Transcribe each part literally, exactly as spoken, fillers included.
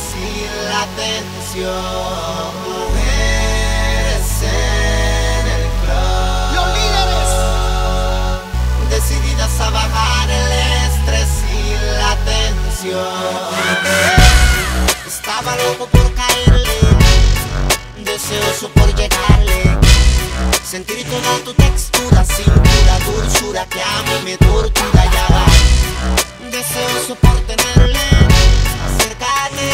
y la atención. Mujeres en el club, los líderes, decididas a bajar el estrés y la tensión. Estaba loco por caerle, deseoso por llegarle, sentir toda tu textura, cintura, dulzura que a mí me tortura y haga. Deseoso por tenerle, acercarle.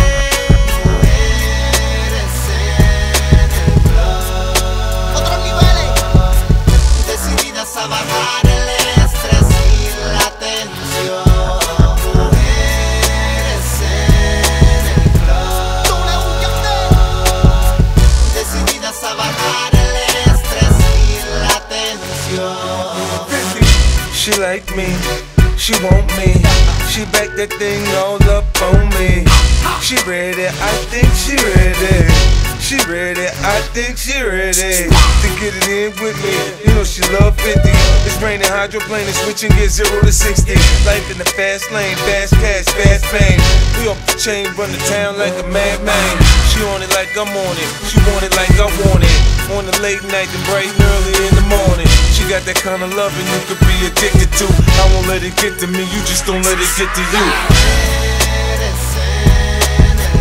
Mujeres en el club, otros niveles, decididas a bajar el estrés y la tensión. Mujeres en el club, W Yandel, decididas a bajar el estrés y la tensión. She like me, she want me, she back that thing all up on me. She ready, I think she ready. She ready, I think she ready to get it in with me. You know she love fifty. It's raining, hydroplane, and switching get zero to sixty. Life in the fast lane, fast cash, fast fame. We off the chain, run the town like a madman. She on it like I'm on it, she want it like I want it. On the late night and bright and early in the morning. She got that kind of loving you could be addicted to. I won't let it get to me, you just don't let it get to you. Mujeres en el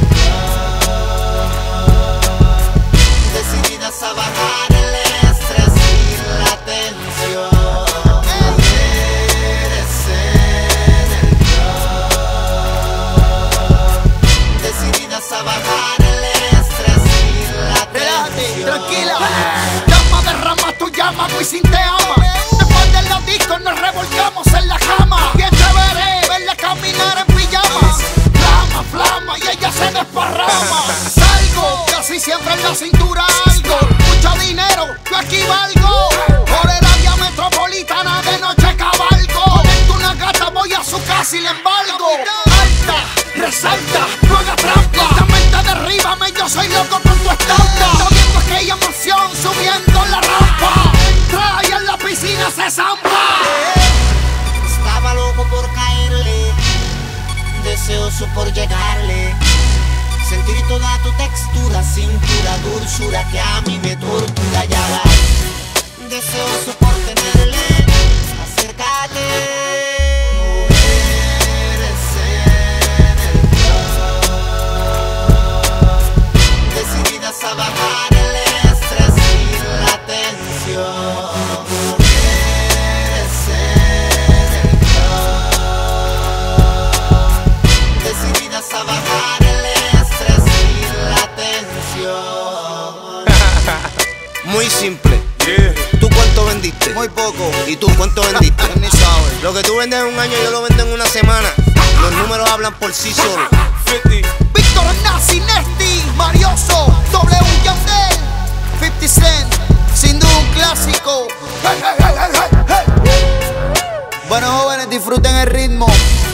club, decididas a bajar el estrés y la tensión. Mujeres en el club, decididas a bajar el estrés y la relájate, tensión. tranquila. Llama, derrama tu llama, Wisin te ama. Después de los discos nos revolcamos en la cama. Bien chévere verla caminar en pijama. Flama, flama y ella se desparrama. Salgo, casi siempre en la cintura algo. Mucho dinero, yo aquí valgo. Por el área metropolitana de noche cabalgo. Conecto una gata, voy a su casa y le embargo. Alta, resalta, no haga trampa. Lentamente derríbame, yo soy loco con tu estampa. Estoy viendo aquella emoción subiendo la rampa. Entra y en la piscina se zampa. Estaba loco por caerle, deseoso por llegarle, sentir toda tu textura, cintura, dulzura que a mí me tortura y haga. Deseoso por tenerle, acércate. Mujeres en el club, decididas a bajar el estrés y la tensión. Mujeres en el club, decididas a bajar el estrés y la tensión. Muy simple. Yeah. ¿Tú cuánto vendiste? Muy poco. ¿Y tú cuánto vendiste? Ni sabes. Lo que tú vendes en un año yo lo vendo en una semana. Los números hablan por sí solos. fifty. Víctor Nazi, Nesti, Marioso, W Yandel, fifty Cent, sin duda un clásico. Hey, hey, hey, hey, hey. Bueno, jóvenes, disfruten el ritmo.